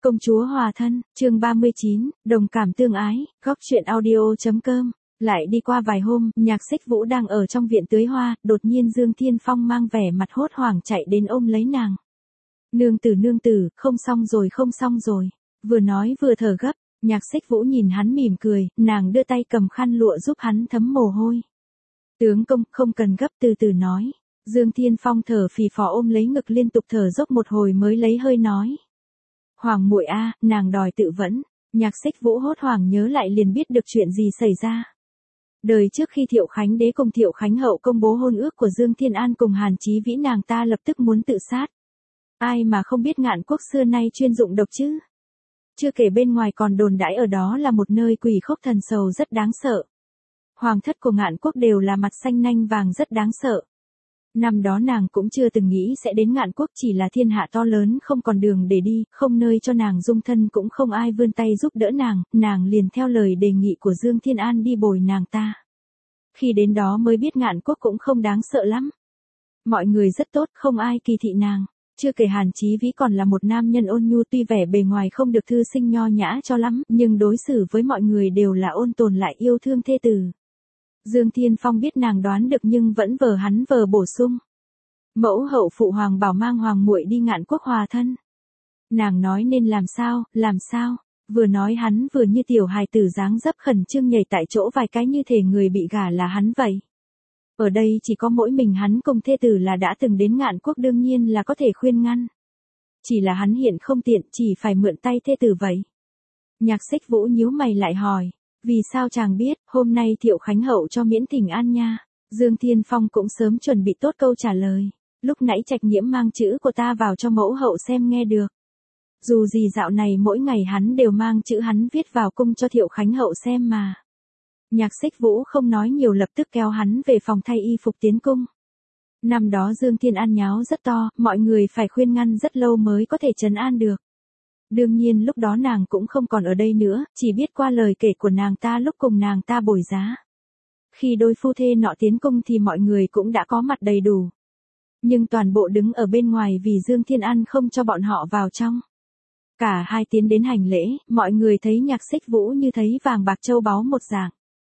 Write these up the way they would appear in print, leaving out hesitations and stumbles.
Công chúa hòa thân, chương 39, đồng cảm tương ái, góc truyện audio.com. Lại đi qua vài hôm, Nhạc Xích Vũ đang ở trong viện tưới hoa, đột nhiên Dương Thiên Phong mang vẻ mặt hốt hoảng chạy đến ôm lấy nàng. Nương tử, không xong rồi. Vừa nói vừa thở gấp, Nhạc Xích Vũ nhìn hắn mỉm cười, nàng đưa tay cầm khăn lụa giúp hắn thấm mồ hôi. Tướng công, không cần gấp, từ từ nói. Dương Thiên Phong thở phì phò ôm lấy ngực liên tục thở dốc một hồi mới lấy hơi nói. Hoàng muội a, nàng đòi tự vẫn. Nhạc Xích Vũ hốt hoảng nhớ lại liền biết được chuyện gì xảy ra. Đời trước khi Thiệu Khánh Đế cùng Thiệu Khánh Hậu công bố hôn ước của Dương Thiên An cùng Hàn Chí Vĩ, nàng ta lập tức muốn tự sát. Ai mà không biết Ngạn Quốc xưa nay chuyên dụng độc chứ. Chưa kể bên ngoài còn đồn đãi ở đó là một nơi quỷ khốc thần sầu rất đáng sợ. Hoàng thất của Ngạn Quốc đều là mặt xanh nanh vàng rất đáng sợ. Năm đó nàng cũng chưa từng nghĩ sẽ đến Ngạn Quốc, chỉ là thiên hạ to lớn không còn đường để đi, không nơi cho nàng dung thân, cũng không ai vươn tay giúp đỡ nàng liền theo lời đề nghị của Dương Thiên An đi bồi nàng ta. Khi đến đó mới biết Ngạn Quốc cũng không đáng sợ lắm. Mọi người rất tốt, không ai kỳ thị nàng. Chưa kể Hàn Chí Vĩ còn là một nam nhân ôn nhu, tuy vẻ bề ngoài không được thư sinh nho nhã cho lắm, nhưng đối xử với mọi người đều là ôn tồn lại yêu thương thê tử. Dương Thiên Phong biết nàng đoán được nhưng vẫn vờ hắn vờ bổ sung. Mẫu hậu phụ hoàng bảo mang hoàng muội đi Ngạn Quốc hòa thân. Nàng nói nên làm sao, vừa nói hắn vừa như tiểu hài tử dáng dấp khẩn trương nhảy tại chỗ vài cái như thể người bị gả là hắn vậy. Ở đây chỉ có mỗi mình hắn cùng thê tử là đã từng đến Ngạn Quốc, đương nhiên là có thể khuyên ngăn. Chỉ là hắn hiện không tiện, chỉ phải mượn tay thê tử vậy. Nhạc Xích Vũ nhíu mày lại hỏi. Vì sao chàng biết, hôm nay Thiệu Khánh Hậu cho miễn thỉnh an nha. Dương Thiên Phong cũng sớm chuẩn bị tốt câu trả lời. Lúc nãy Trạch Nhiễm mang chữ của ta vào cho mẫu hậu xem nghe được. Dù gì dạo này mỗi ngày hắn đều mang chữ hắn viết vào cung cho Thiệu Khánh Hậu xem mà. Nhạc Xích Vũ không nói nhiều, lập tức kéo hắn về phòng thay y phục tiến cung. Năm đó Dương Thiên An nháo rất to, mọi người phải khuyên ngăn rất lâu mới có thể trấn an được. Đương nhiên lúc đó nàng cũng không còn ở đây nữa, chỉ biết qua lời kể của nàng ta lúc cùng nàng ta bồi giá. Khi đôi phu thê nọ tiến cung thì mọi người cũng đã có mặt đầy đủ. Nhưng toàn bộ đứng ở bên ngoài vì Dương Thiên An không cho bọn họ vào trong. Cả hai tiến đến hành lễ, mọi người thấy Nhạc Xích Vũ như thấy vàng bạc châu báu một dạng.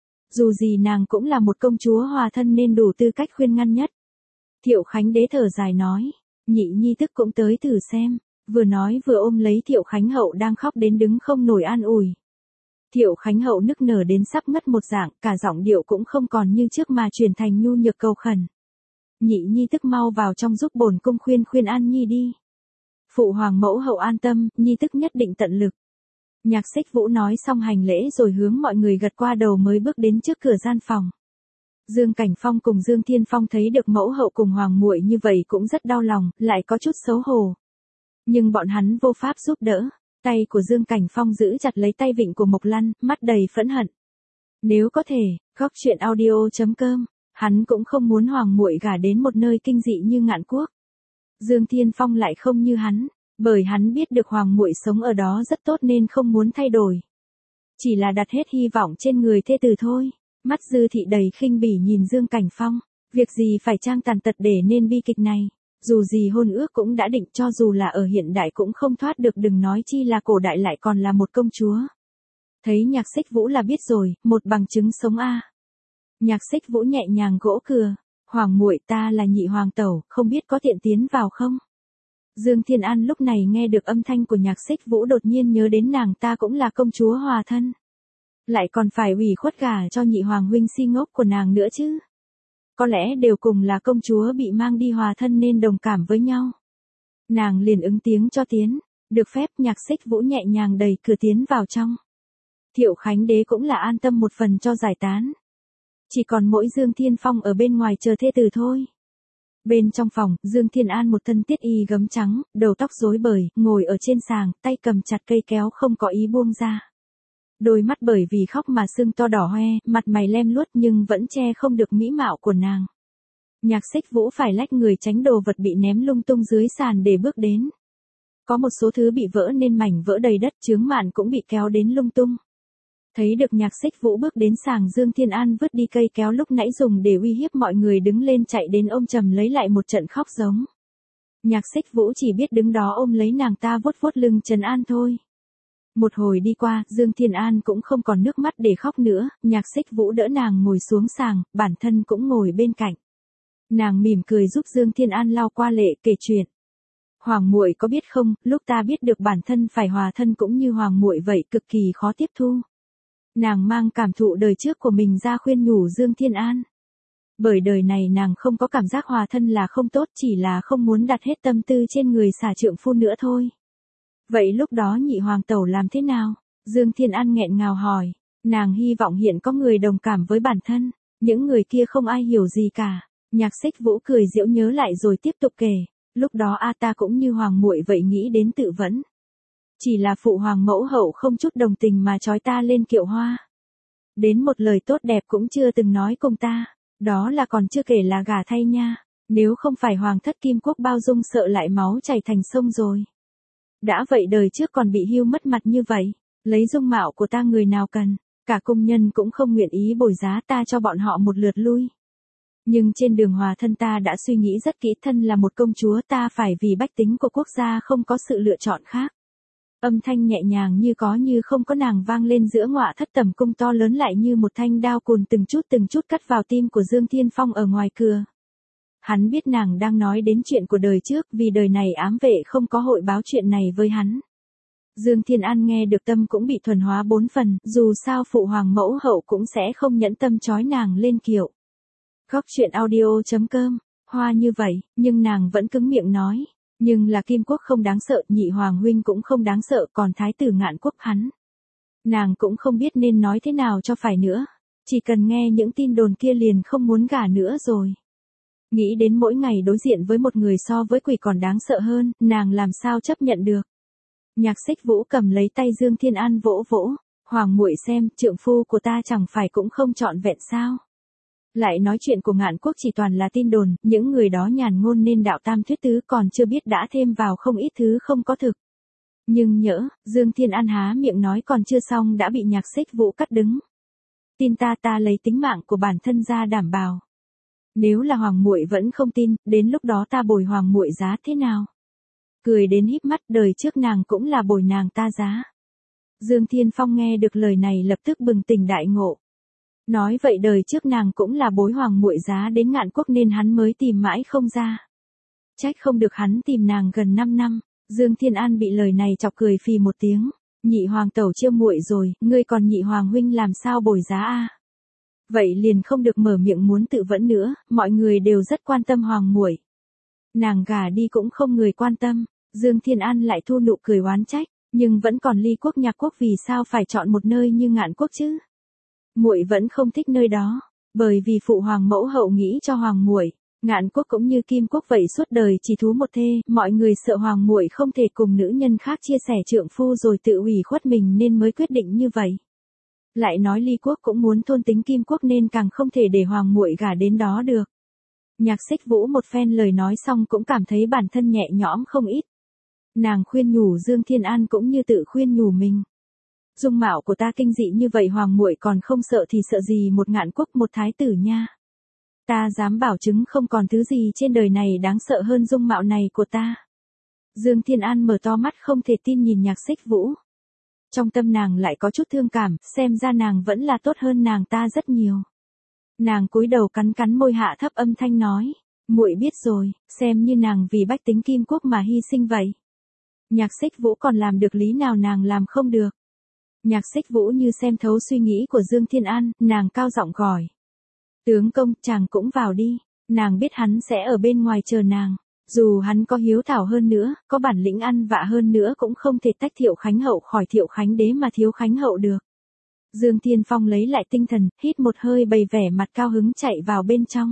Dù gì nàng cũng là một công chúa hòa thân nên đủ tư cách khuyên ngăn nhất. Thiệu Khánh Đế thở dài nói, nhị nhi tức cũng tới thử xem. Vừa nói vừa ôm lấy Thiệu Khánh Hậu đang khóc đến đứng không nổi an ủi. Thiệu Khánh Hậu nức nở đến sắp ngất một dạng, cả giọng điệu cũng không còn như trước mà chuyển thành nhu nhược cầu khẩn. Nhị nhi tức mau vào trong giúp bổn cung khuyên an nhi đi. Phụ hoàng mẫu hậu an tâm, nhi tức nhất định tận lực. Nhạc Xích Vũ nói xong hành lễ rồi hướng mọi người gật qua đầu mới bước đến trước cửa gian phòng. Dương Cảnh Phong cùng Dương Thiên Phong thấy được mẫu hậu cùng hoàng muội như vậy cũng rất đau lòng, lại có chút xấu hổ. Nhưng bọn hắn vô pháp giúp đỡ. Tay của Dương Cảnh Phong giữ chặt lấy tay vịn của Mộc Lăn, mắt đầy phẫn hận. Nếu có thể, góc truyện audio.com, hắn cũng không muốn hoàng muội gả đến một nơi kinh dị như Ngạn Quốc. Dương Thiên Phong lại không như hắn, bởi hắn biết được hoàng muội sống ở đó rất tốt nên không muốn thay đổi. Chỉ là đặt hết hy vọng trên người thê tử thôi. Mắt Dư Thị đầy khinh bỉ nhìn Dương Cảnh Phong, việc gì phải trang tàn tật để nên bi kịch này. Dù gì hôn ước cũng đã định, cho dù là ở hiện đại cũng không thoát được, đừng nói chi là cổ đại lại còn là một công chúa. Thấy Nhạc Xích Vũ là biết rồi, một bằng chứng sống a. Nhạc Xích Vũ nhẹ nhàng gỗ cừa, hoàng muội ta là nhị hoàng tẩu, không biết có tiện tiến vào không? Dương Thiên An lúc này nghe được âm thanh của Nhạc Xích Vũ đột nhiên nhớ đến nàng ta cũng là công chúa hòa thân. Lại còn phải ủy khuất gả cho nhị hoàng huynh si ngốc của nàng nữa chứ. Có lẽ đều cùng là công chúa bị mang đi hòa thân nên đồng cảm với nhau. Nàng liền ứng tiếng cho tiến, được phép. Nhạc Xích Vũ nhẹ nhàng đẩy cửa tiến vào trong. Thiệu Khánh Đế cũng là an tâm một phần cho giải tán. Chỉ còn mỗi Dương Thiên Phong ở bên ngoài chờ thê tử thôi. Bên trong phòng, Dương Thiên An một thân tiết y gấm trắng, đầu tóc rối bời, ngồi ở trên sàng, tay cầm chặt cây kéo không có ý buông ra. Đôi mắt bởi vì khóc mà sưng to đỏ hoe, mặt mày lem luốt nhưng vẫn che không được mỹ mạo của nàng. Nhạc Xích Vũ phải lách người tránh đồ vật bị ném lung tung dưới sàn để bước đến. Có một số thứ bị vỡ nên mảnh vỡ đầy đất, chướng màn cũng bị kéo đến lung tung. Thấy được Nhạc Xích Vũ bước đến sàng, Dương Thiên An vứt đi cây kéo lúc nãy dùng để uy hiếp mọi người đứng lên chạy đến ôm chầm lấy lại một trận khóc giống. Nhạc Xích Vũ chỉ biết đứng đó ôm lấy nàng ta vuốt vuốt lưng trấn an thôi. Một hồi đi qua, Dương Thiên An cũng không còn nước mắt để khóc nữa, Nhạc Xích Vũ đỡ nàng ngồi xuống sàng, bản thân cũng ngồi bên cạnh. Nàng mỉm cười giúp Dương Thiên An lau qua lệ, kể chuyện. Hoàng muội có biết không, lúc ta biết được bản thân phải hòa thân cũng như hoàng muội vậy, cực kỳ khó tiếp thu. Nàng mang cảm thụ đời trước của mình ra khuyên nhủ Dương Thiên An. Bởi đời này nàng không có cảm giác hòa thân là không tốt, chỉ là không muốn đặt hết tâm tư trên người xả trượng phu nữa thôi. Vậy lúc đó nhị hoàng tẩu làm thế nào? Dương Thiên An nghẹn ngào hỏi. Nàng hy vọng hiện có người đồng cảm với bản thân. Những người kia không ai hiểu gì cả. Nhạc Xích Vũ cười giễu nhớ lại rồi tiếp tục kể. Lúc đó ta cũng như hoàng muội vậy, nghĩ đến tự vẫn. Chỉ là phụ hoàng mẫu hậu không chút đồng tình mà trói ta lên kiệu hoa. Đến một lời tốt đẹp cũng chưa từng nói cùng ta. Đó là còn chưa kể là gả thay nha. Nếu không phải hoàng thất Kim Quốc bao dung, sợ lại máu chảy thành sông rồi. Đã vậy đời trước còn bị hưu mất mặt như vậy. Lấy dung mạo của ta người nào cần. Cả cung nhân cũng không nguyện ý bồi giá ta cho bọn họ một lượt lui. Nhưng trên đường hòa thân ta đã suy nghĩ rất kỹ, thân là một công chúa ta phải vì bách tính của quốc gia, không có sự lựa chọn khác. Âm thanh nhẹ nhàng như có như không có nàng vang lên giữa ngọa thất tầm cung to lớn, lại như một thanh đao cùn từng chút cắt vào tim của Dương Thiên Phong ở ngoài cửa. Hắn biết nàng đang nói đến chuyện của đời trước, vì đời này ám vệ không có hội báo chuyện này với hắn. Dương Thiên An nghe được tâm cũng bị thuần hóa 4 phần, dù sao phụ hoàng mẫu hậu cũng sẽ không nhẫn tâm trói nàng lên kiệu. Góc truyện audio.com, hoa như vậy, nhưng nàng vẫn cứng miệng nói. Nhưng là Kim Quốc không đáng sợ, nhị hoàng huynh cũng không đáng sợ, còn thái tử Ngạn Quốc hắn. Nàng cũng không biết nên nói thế nào cho phải nữa. Chỉ cần nghe những tin đồn kia liền không muốn gả nữa rồi. Nghĩ đến mỗi ngày đối diện với một người so với quỷ còn đáng sợ hơn, nàng làm sao chấp nhận được. Nhạc Xích Vũ cầm lấy tay Dương Thiên An vỗ vỗ. Hoàng muội xem, trượng phu của ta chẳng phải cũng không trọn vẹn sao. Lại nói chuyện của Ngạn Quốc chỉ toàn là tin đồn, những người đó nhàn ngôn nên đạo tam thuyết tứ, còn chưa biết đã thêm vào không ít thứ không có thực. Nhưng nhỡ, Dương Thiên An há miệng nói còn chưa xong đã bị Nhạc Xích Vũ cắt đứng. Tin ta lấy tính mạng của bản thân ra đảm bảo. Nếu là hoàng muội vẫn không tin, đến lúc đó ta bồi hoàng muội giá thế nào? Cười đến híp mắt, đời trước nàng cũng là bồi nàng ta giá. Dương Thiên Phong nghe được lời này lập tức bừng tỉnh đại ngộ. Nói vậy đời trước nàng cũng là bối hoàng muội giá đến Ngạn Quốc nên hắn mới tìm mãi không ra. Trách không được hắn tìm nàng gần 5 năm. Dương Thiên An bị lời này chọc cười phì một tiếng. Nhị hoàng tẩu chiêu muội rồi, ngươi còn nhị hoàng huynh làm sao bồi giá a? Vậy liền không được mở miệng muốn tự vẫn nữa, mọi người đều rất quan tâm hoàng muội. Nàng gả đi cũng không người quan tâm. Dương Thiên An lại thu nụ cười oán trách, nhưng vẫn còn Ly Quốc Nhạc Quốc, vì sao phải chọn một nơi như Ngạn Quốc chứ? Muội vẫn không thích nơi đó, bởi vì phụ hoàng mẫu hậu nghĩ cho hoàng muội, Ngạn Quốc cũng như Kim Quốc vậy suốt đời chỉ thú một thê, mọi người sợ hoàng muội không thể cùng nữ nhân khác chia sẻ trượng phu rồi tự ủy khuất mình nên mới quyết định như vậy. Lại nói Ly Quốc cũng muốn thôn tính Kim Quốc nên càng không thể để hoàng muội gả đến đó được. Nhạc Xích Vũ một phen lời nói xong cũng cảm thấy bản thân nhẹ nhõm không ít. Nàng khuyên nhủ Dương Thiên An cũng như tự khuyên nhủ mình. Dung mạo của ta kinh dị như vậy hoàng muội còn không sợ thì sợ gì một Ngạn Quốc, một thái tử nha. Ta dám bảo chứng không còn thứ gì trên đời này đáng sợ hơn dung mạo này của ta. Dương Thiên An mở to mắt không thể tin nhìn Nhạc Xích Vũ. Trong tâm nàng lại có chút thương cảm, xem ra nàng vẫn là tốt hơn nàng ta rất nhiều. Nàng cúi đầu cắn cắn môi, hạ thấp âm thanh nói, muội biết rồi, xem như nàng vì bách tính Kim Quốc mà hy sinh vậy. Nhạc Xích Vũ còn làm được lý nào nàng làm không được. Nhạc Xích Vũ như xem thấu suy nghĩ của Dương Thiên An, nàng cao giọng gọi. Tướng công, chàng cũng vào đi, nàng biết hắn sẽ ở bên ngoài chờ nàng. Dù hắn có hiếu thảo hơn nữa, có bản lĩnh ăn vạ hơn nữa cũng không thể tách Thiệu Khánh Hậu khỏi Thiệu Khánh Đế mà thiếu Khánh Hậu được. Dương Thiên Phong lấy lại tinh thần, hít một hơi bày vẻ mặt cao hứng chạy vào bên trong.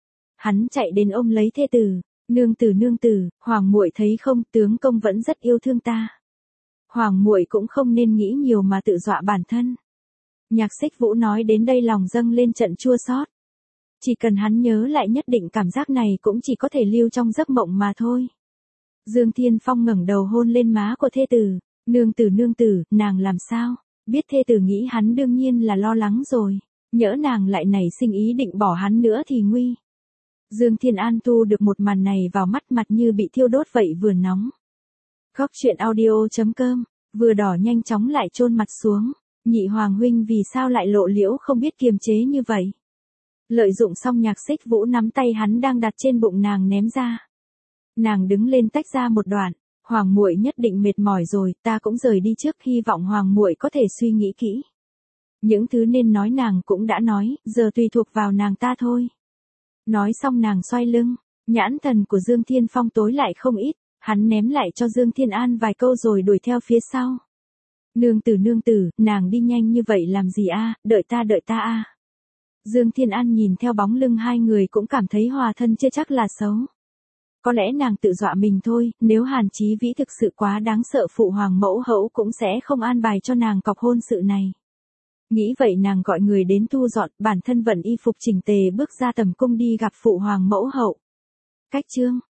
Hắn chạy đến ôm lấy thê tử, nương tử, hoàng muội thấy không, tướng công vẫn rất yêu thương ta. Hoàng muội cũng không nên nghĩ nhiều mà tự dọa bản thân. Nhạc Xích Vũ nói đến đây lòng dâng lên trận chua xót. Chỉ cần hắn nhớ lại nhất định cảm giác này cũng chỉ có thể lưu trong giấc mộng mà thôi. Dương Thiên Phong ngẩng đầu hôn lên má của thê tử, nương tử, nàng làm sao? Biết thê tử nghĩ hắn đương nhiên là lo lắng rồi, nhỡ nàng lại nảy sinh ý định bỏ hắn nữa thì nguy. Dương Thiên An thu được một màn này vào mắt, mặt như bị thiêu đốt vậy, vừa nóng. Góc truyện audio.com, vừa đỏ nhanh chóng lại chôn mặt xuống. Nhị hoàng huynh vì sao lại lộ liễu không biết kiềm chế như vậy? Lợi dụng xong, Nhạc Xích Vũ nắm tay hắn đang đặt trên bụng nàng ném ra. Nàng đứng lên tách ra một đoạn. Hoàng muội nhất định mệt mỏi rồi, ta cũng rời đi trước, hy vọng hoàng muội có thể suy nghĩ kỹ. Những thứ nên nói nàng cũng đã nói, giờ tùy thuộc vào nàng ta thôi. Nói xong nàng xoay lưng, nhãn thần của Dương Thiên Phong tối lại không ít, hắn ném lại cho Dương Thiên An vài câu rồi đuổi theo phía sau. Nương tử, nàng đi nhanh như vậy làm gì a? Đợi ta a. Dương Thiên An nhìn theo bóng lưng hai người cũng cảm thấy hòa thân chưa chắc là xấu. Có lẽ nàng tự dọa mình thôi, nếu Hàn Chí Vĩ thực sự quá đáng sợ, phụ hoàng mẫu hậu cũng sẽ không an bài cho nàng cọc hôn sự này. Nghĩ vậy nàng gọi người đến thu dọn, bản thân vận y phục chỉnh tề bước ra tầm cung đi gặp phụ hoàng mẫu hậu. Cách chương